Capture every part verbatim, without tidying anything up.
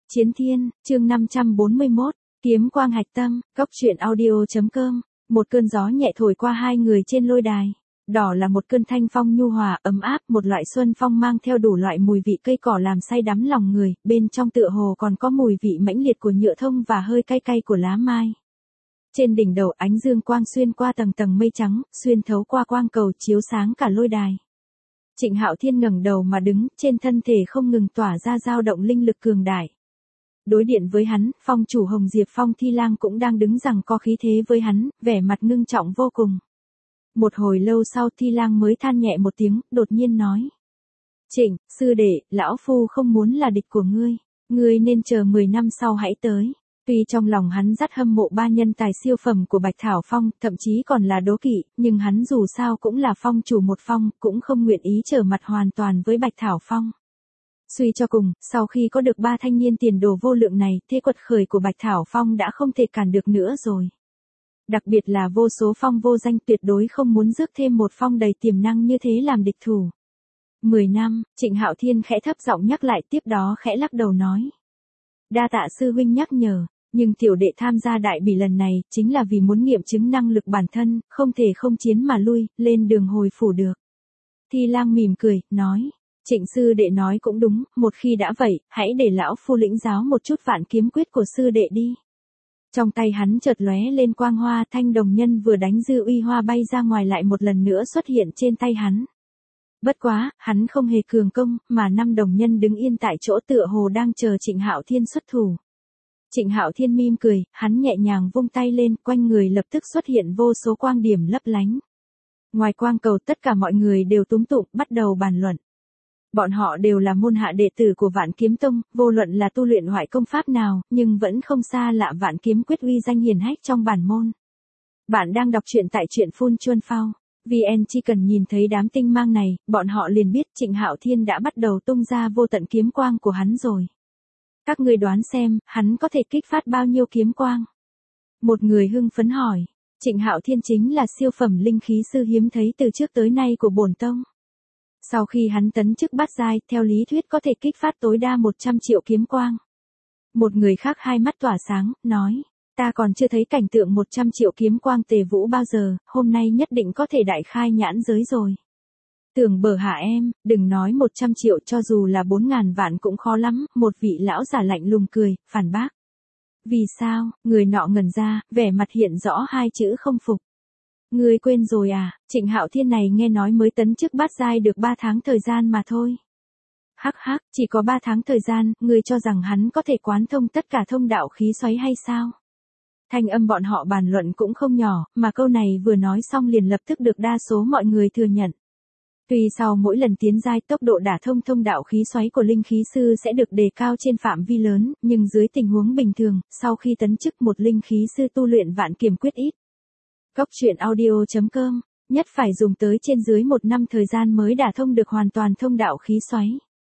Chiến Thiên, chương năm trăm bốn mươi mốt, Kiếm Quang Hạch Tâm, Cốc truyện audio chấm com. Một cơn gió nhẹ thổi qua hai người trên lôi đài. Đỏ là một cơn thanh phong nhu hòa, ấm áp, một loại xuân phong mang theo đủ loại mùi vị cây cỏ làm say đắm lòng người, bên trong tựa hồ còn có mùi vị mãnh liệt của nhựa thông và hơi cay cay của lá mai. Trên đỉnh đầu ánh dương quang xuyên qua tầng tầng mây trắng, xuyên thấu qua quang cầu chiếu sáng cả lôi đài. Trịnh Hạo Thiên ngẩng đầu mà đứng, trên thân thể không ngừng tỏa ra dao động linh lực cường đại. Đối điện với hắn, phong chủ Hồng Diệp Phong Thi Lang cũng đang đứng giằng co khí thế với hắn, vẻ mặt ngưng trọng vô cùng. Một hồi lâu sau Thi Lang mới than nhẹ một tiếng, đột nhiên nói. Trịnh, sư đệ, lão phu không muốn là địch của ngươi, ngươi nên chờ mười năm sau hãy tới. Tuy trong lòng hắn rất hâm mộ ba nhân tài siêu phẩm của Bạch Thảo Phong, thậm chí còn là đố kỵ, nhưng hắn dù sao cũng là phong chủ một phong, cũng không nguyện ý trở mặt hoàn toàn với Bạch Thảo Phong. Suy cho cùng, sau khi có được ba thanh niên tiền đồ vô lượng này, thế quật khởi của Bạch Thảo Phong đã không thể cản được nữa rồi. Đặc biệt là vô số phong vô danh tuyệt đối không muốn rước thêm một phong đầy tiềm năng như thế làm địch thủ. Mười năm, Trịnh Hạo Thiên khẽ thấp giọng nhắc lại, tiếp đó khẽ lắc đầu nói. Đa tạ sư huynh nhắc nhở, nhưng tiểu đệ tham gia đại bỉ lần này, chính là vì muốn nghiệm chứng năng lực bản thân, không thể không chiến mà lui, lên đường hồi phủ được. Thi Lang mỉm cười, nói. Trịnh sư đệ nói cũng đúng, một khi đã vậy, hãy để lão phu lĩnh giáo một chút vạn kiếm quyết của sư đệ đi. Trong tay hắn chợt lóe lên quang hoa, thanh đồng nhân vừa đánh dư uy hoa bay ra ngoài lại một lần nữa xuất hiện trên tay hắn. Bất quá, hắn không hề cường công, mà năm đồng nhân đứng yên tại chỗ tựa hồ đang chờ Trịnh Hạo Thiên xuất thủ. Trịnh Hạo Thiên mỉm cười, hắn nhẹ nhàng vung tay lên, quanh người lập tức xuất hiện vô số quang điểm lấp lánh. Ngoài quang cầu tất cả mọi người đều túm tụm, bắt đầu bàn luận. Bọn họ đều là môn hạ đệ tử của Vạn Kiếm Tông, vô luận là tu luyện hoại công pháp nào, nhưng vẫn không xa lạ Vạn Kiếm Quyết uy danh hiển hách trong bản môn. Bạn đang đọc truyện tại truyện Phun Chuân Phao. vê en chỉ cần nhìn thấy đám tinh mang này, bọn họ liền biết Trịnh Hạo Thiên đã bắt đầu tung ra vô tận kiếm quang của hắn rồi. Các ngươi đoán xem, hắn có thể kích phát bao nhiêu kiếm quang? Một người hưng phấn hỏi. Trịnh Hạo Thiên chính là siêu phẩm linh khí sư hiếm thấy từ trước tới nay của bổn tông. Sau khi hắn tấn chức bát giai, theo lý thuyết có thể kích phát tối đa một trăm triệu kiếm quang. Một người khác hai mắt tỏa sáng, nói, ta còn chưa thấy cảnh tượng một trăm triệu kiếm quang tề vũ bao giờ, hôm nay nhất định có thể đại khai nhãn giới rồi. Tưởng bở hả em, đừng nói một trăm triệu, cho dù là bốn ngàn vạn cũng khó lắm, một vị lão giả lạnh lùng cười, phản bác. Vì sao, người nọ ngẩn ra, vẻ mặt hiện rõ hai chữ không phục. Ngươi quên rồi à, Trịnh Hạo Thiên này nghe nói mới tấn chức bát giai được ba tháng thời gian mà thôi. Hắc hắc, chỉ có ba tháng thời gian, ngươi cho rằng hắn có thể quán thông tất cả thông đạo khí xoáy hay sao? Thanh âm bọn họ bàn luận cũng không nhỏ, mà câu này vừa nói xong liền lập tức được đa số mọi người thừa nhận. Tuy sau mỗi lần tiến giai tốc độ đả thông thông đạo khí xoáy của linh khí sư sẽ được đề cao trên phạm vi lớn, nhưng dưới tình huống bình thường, sau khi tấn chức một linh khí sư tu luyện vạn kiếm quyết ít. Cốc truyện audio chấm com, nhất phải dùng tới trên dưới một năm thời gian mới đả thông được hoàn toàn thông đạo khí xoáy.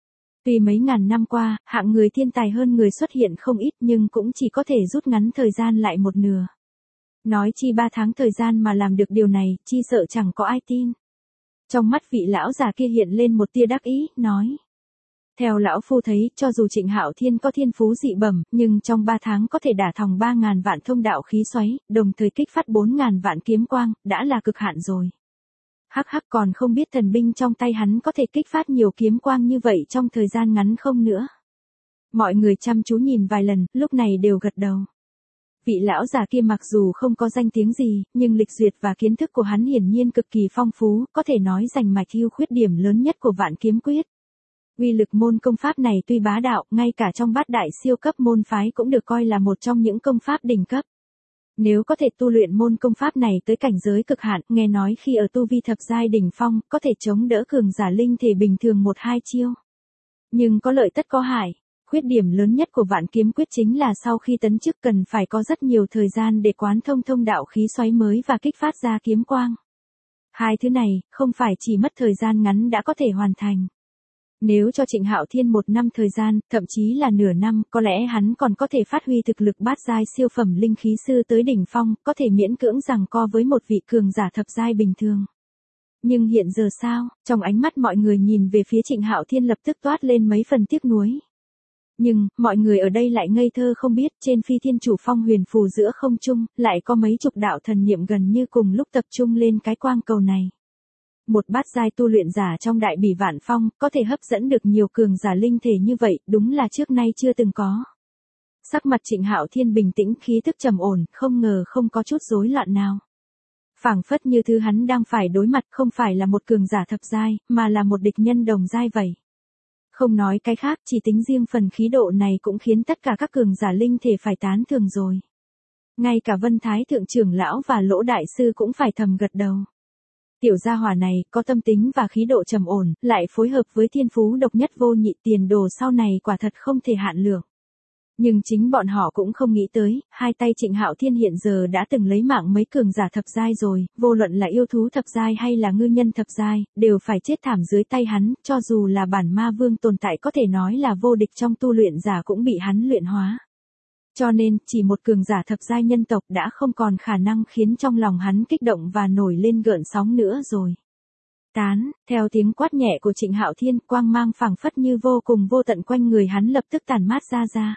Tuy mấy ngàn năm qua, hạng người thiên tài hơn người xuất hiện không ít nhưng cũng chỉ có thể rút ngắn thời gian lại một nửa. Nói chi ba tháng thời gian mà làm được điều này, chi sợ chẳng có ai tin. Trong mắt vị lão già kia hiện lên một tia đắc ý, nói. Theo lão phu thấy, cho dù Trịnh Hạo Thiên có thiên phú dị bẩm, nhưng trong ba tháng có thể đả thòng ba ngàn vạn thông đạo khí xoáy, đồng thời kích phát bốn ngàn vạn kiếm quang, đã là cực hạn rồi. Hắc hắc, còn không biết thần binh trong tay hắn có thể kích phát nhiều kiếm quang như vậy trong thời gian ngắn không nữa. Mọi người chăm chú nhìn vài lần, lúc này đều gật đầu. Vị lão già kia mặc dù không có danh tiếng gì, nhưng lịch duyệt và kiến thức của hắn hiển nhiên cực kỳ phong phú, có thể nói giành mạch ưu khuyết điểm lớn nhất của Vạn Kiếm Quyết. Uy lực môn công pháp này tuy bá đạo, ngay cả trong bát đại siêu cấp môn phái cũng được coi là một trong những công pháp đỉnh cấp. Nếu có thể tu luyện môn công pháp này tới cảnh giới cực hạn, nghe nói khi ở tu vi thập giai đỉnh phong, có thể chống đỡ cường giả linh thể bình thường một hai chiêu. Nhưng có lợi tất có hại. Khuyết điểm lớn nhất của Vạn Kiếm Quyết chính là sau khi tấn chức cần phải có rất nhiều thời gian để quán thông thông đạo khí xoáy mới và kích phát ra kiếm quang. Hai thứ này, không phải chỉ mất thời gian ngắn đã có thể hoàn thành. Nếu cho Trịnh Hạo Thiên một năm thời gian, thậm chí là nửa năm, có lẽ hắn còn có thể phát huy thực lực bát giai siêu phẩm linh khí sư tới đỉnh phong, có thể miễn cưỡng giằng co với một vị cường giả thập giai bình thường. Nhưng hiện giờ sao? Trong ánh mắt mọi người nhìn về phía Trịnh Hạo Thiên lập tức toát lên mấy phần tiếc nuối. Nhưng, mọi người ở đây lại ngây thơ không biết, trên phi thiên chủ phong huyền phù giữa không trung, lại có mấy chục đạo thần niệm gần như cùng lúc tập trung lên cái quang cầu này. Một bát giai tu luyện giả trong đại bỉ vạn phong, có thể hấp dẫn được nhiều cường giả linh thể như vậy, đúng là trước nay chưa từng có. Sắc mặt Trịnh Hạo Thiên bình tĩnh, khí thức trầm ổn, không ngờ không có chút rối loạn nào. Phảng phất như thứ hắn đang phải đối mặt không phải là một cường giả thập giai, mà là một địch nhân đồng giai vậy. Không nói cái khác, chỉ tính riêng phần khí độ này cũng khiến tất cả các cường giả linh thể phải tán thưởng rồi. Ngay cả Vân Thái Thượng trưởng lão và Lỗ Đại Sư cũng phải thầm gật đầu. Tiểu gia hỏa này, có tâm tính và khí độ trầm ổn, lại phối hợp với thiên phú độc nhất vô nhị, tiền đồ sau này quả thật không thể hạn lượng. Nhưng chính bọn họ cũng không nghĩ tới, hai tay Trịnh Hạo Thiên hiện giờ đã từng lấy mạng mấy cường giả thập giai rồi, vô luận là yêu thú thập giai hay là ngư nhân thập giai, đều phải chết thảm dưới tay hắn, cho dù là bản ma vương tồn tại có thể nói là vô địch trong tu luyện giả cũng bị hắn luyện hóa. Cho nên, chỉ một cường giả thập giai nhân tộc đã không còn khả năng khiến trong lòng hắn kích động và nổi lên gợn sóng nữa rồi. Tán, theo tiếng quát nhẹ của Trịnh Hạo Thiên, quang mang phảng phất như vô cùng vô tận quanh người hắn lập tức tản mát ra ra.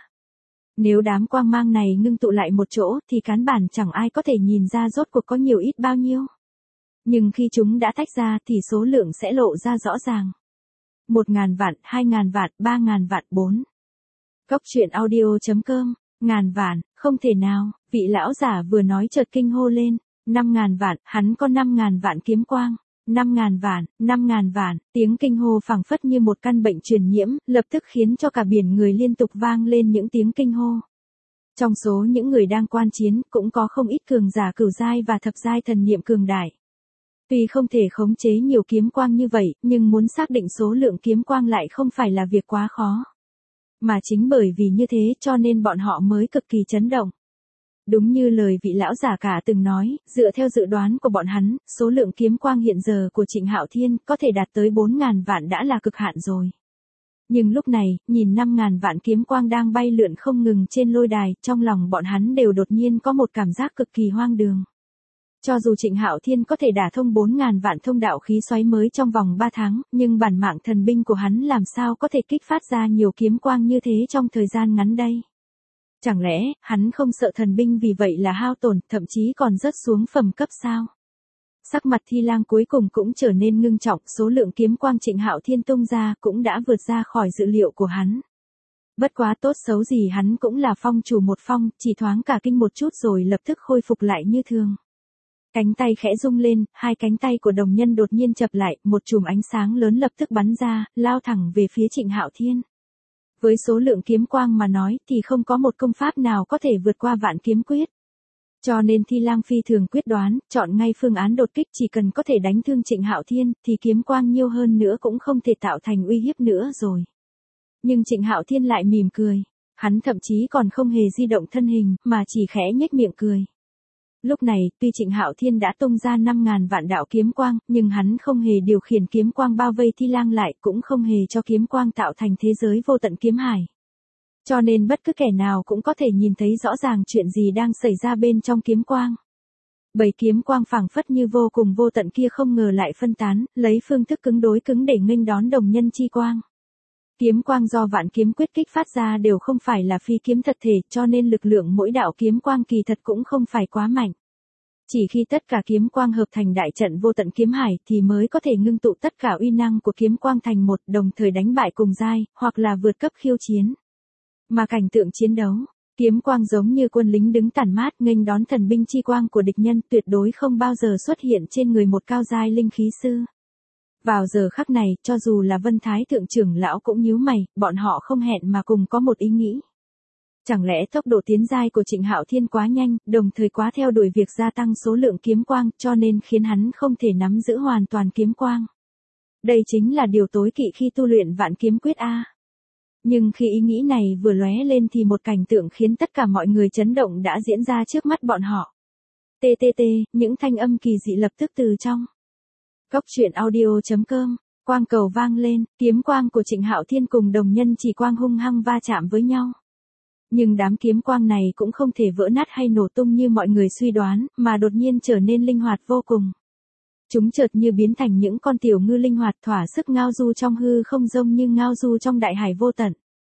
Nếu đám quang mang này ngưng tụ lại một chỗ thì cán bản chẳng ai có thể nhìn ra rốt cuộc có nhiều ít bao nhiêu. Nhưng khi chúng đã tách ra thì số lượng sẽ lộ ra rõ ràng. Một ngàn vạn, hai ngàn vạn, ba ngàn vạn, bốn. Cốc truyện audio chấm com, ngàn vạn, không thể nào, vị lão giả vừa nói chợt kinh hô lên, năm ngàn vạn, hắn có năm ngàn vạn kiếm quang. Năm ngàn vạn, năm ngàn vạn, tiếng kinh hô phảng phất như một căn bệnh truyền nhiễm, lập tức khiến cho cả biển người liên tục vang lên những tiếng kinh hô. Trong số những người đang quan chiến, cũng có không ít cường giả cửu giai và thập giai thần niệm cường đại. Tuy không thể khống chế nhiều kiếm quang như vậy, nhưng muốn xác định số lượng kiếm quang lại không phải là việc quá khó. Mà chính bởi vì như thế cho nên bọn họ mới cực kỳ chấn động. Đúng như lời vị lão giả cả từng nói, dựa theo dự đoán của bọn hắn, số lượng kiếm quang hiện giờ của Trịnh Hạo Thiên có thể đạt tới bốn ngàn vạn đã là cực hạn rồi. Nhưng lúc này, nhìn năm ngàn vạn kiếm quang đang bay lượn không ngừng trên lôi đài, trong lòng bọn hắn đều đột nhiên có một cảm giác cực kỳ hoang đường. Cho dù Trịnh Hạo Thiên có thể đả thông bốn ngàn vạn thông đạo khí xoáy mới trong vòng ba tháng, nhưng bản mạng thần binh của hắn làm sao có thể kích phát ra nhiều kiếm quang như thế trong thời gian ngắn đây. Chẳng lẽ, hắn không sợ thần binh vì vậy là hao tổn, thậm chí còn rớt xuống phẩm cấp sao? Sắc mặt Thi Lang cuối cùng cũng trở nên ngưng trọng, số lượng kiếm quang Trịnh Hạo Thiên tung ra cũng đã vượt ra khỏi dự liệu của hắn. Bất quá tốt xấu gì hắn cũng là phong chủ một phong, chỉ thoáng cả kinh một chút rồi lập tức khôi phục lại như thường. Cánh tay khẽ rung lên, hai cánh tay của đồng nhân đột nhiên chập lại, một chùm ánh sáng lớn lập tức bắn ra, lao thẳng về phía Trịnh Hạo Thiên. Với số lượng kiếm quang mà nói thì không có một công pháp nào có thể vượt qua vạn kiếm quyết. Cho nên Thi Lang phi thường quyết đoán, chọn ngay phương án đột kích, chỉ cần có thể đánh thương Trịnh Hạo Thiên thì kiếm quang nhiều hơn nữa cũng không thể tạo thành uy hiếp nữa rồi. Nhưng Trịnh Hạo Thiên lại mỉm cười, hắn thậm chí còn không hề di động thân hình mà chỉ khẽ nhếch miệng cười. Lúc này, tuy Trịnh Hạo Thiên đã tung ra năm ngàn vạn đạo kiếm quang, nhưng hắn không hề điều khiển kiếm quang bao vây Thi Lang lại, cũng không hề cho kiếm quang tạo thành thế giới vô tận kiếm hải. Cho nên bất cứ kẻ nào cũng có thể nhìn thấy rõ ràng chuyện gì đang xảy ra bên trong kiếm quang. Bảy kiếm quang phảng phất như vô cùng vô tận kia không ngờ lại phân tán, lấy phương thức cứng đối cứng để nghênh đón đồng nhân chi quang. Kiếm quang do vạn kiếm quyết kích phát ra đều không phải là phi kiếm thật thể, cho nên lực lượng mỗi đạo kiếm quang kỳ thật cũng không phải quá mạnh. Chỉ khi tất cả kiếm quang hợp thành đại trận vô tận kiếm hải thì mới có thể ngưng tụ tất cả uy năng của kiếm quang thành một, đồng thời đánh bại cùng giai, hoặc là vượt cấp khiêu chiến. Mà cảnh tượng chiến đấu, kiếm quang giống như quân lính đứng tản mát nghênh đón thần binh chi quang của địch nhân, tuyệt đối không bao giờ xuất hiện trên người một cao giai linh khí sư. Vào giờ khắc này, cho dù là Vân Thái Thượng trưởng lão cũng nhíu mày, bọn họ không hẹn mà cùng có một ý nghĩ. Chẳng lẽ tốc độ tiến giai của Trịnh Hạo Thiên quá nhanh, đồng thời quá theo đuổi việc gia tăng số lượng kiếm quang, cho nên khiến hắn không thể nắm giữ hoàn toàn kiếm quang. Đây chính là điều tối kỵ khi tu luyện vạn kiếm quyết A. Nhưng khi ý nghĩ này vừa lóe lên thì một cảnh tượng khiến tất cả mọi người chấn động đã diễn ra trước mắt bọn họ. Tê tê tê, những thanh âm kỳ dị lập tức từ trong cốc truyện audio chấm com, quang cầu vang lên, kiếm quang của Trịnh Hạo Thiên cùng đồng nhân chỉ quang hung hăng va chạm với nhau. Nhưng đám kiếm quang này cũng không thể vỡ nát hay nổ tung như mọi người suy đoán, mà đột nhiên trở nên linh hoạt vô cùng. Chúng chợt như biến thành những con tiểu ngư linh hoạt thỏa sức ngao du trong hư không, giống như ngao du trong đại hải vô tận.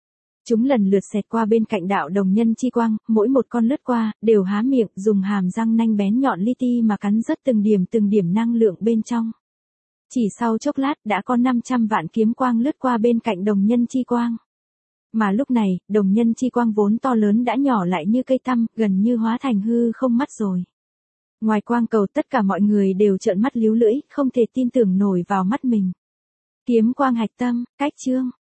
Chúng lần lượt xẹt qua bên cạnh đạo đồng nhân chi quang, mỗi một con lướt qua, đều há miệng, dùng hàm răng nanh bén nhọn li ti mà cắn rớt từng điểm từng điểm năng lượng bên trong. Chỉ sau chốc lát đã có năm trăm vạn kiếm quang lướt qua bên cạnh đồng nhân chi quang. Mà lúc này, đồng nhân chi quang vốn to lớn đã nhỏ lại như cây tăm, gần như hóa thành hư không mắt rồi. Ngoài quang cầu tất cả mọi người đều trợn mắt líu lưỡi, không thể tin tưởng nổi vào mắt mình. Kiếm quang hạch tâm, cách chương.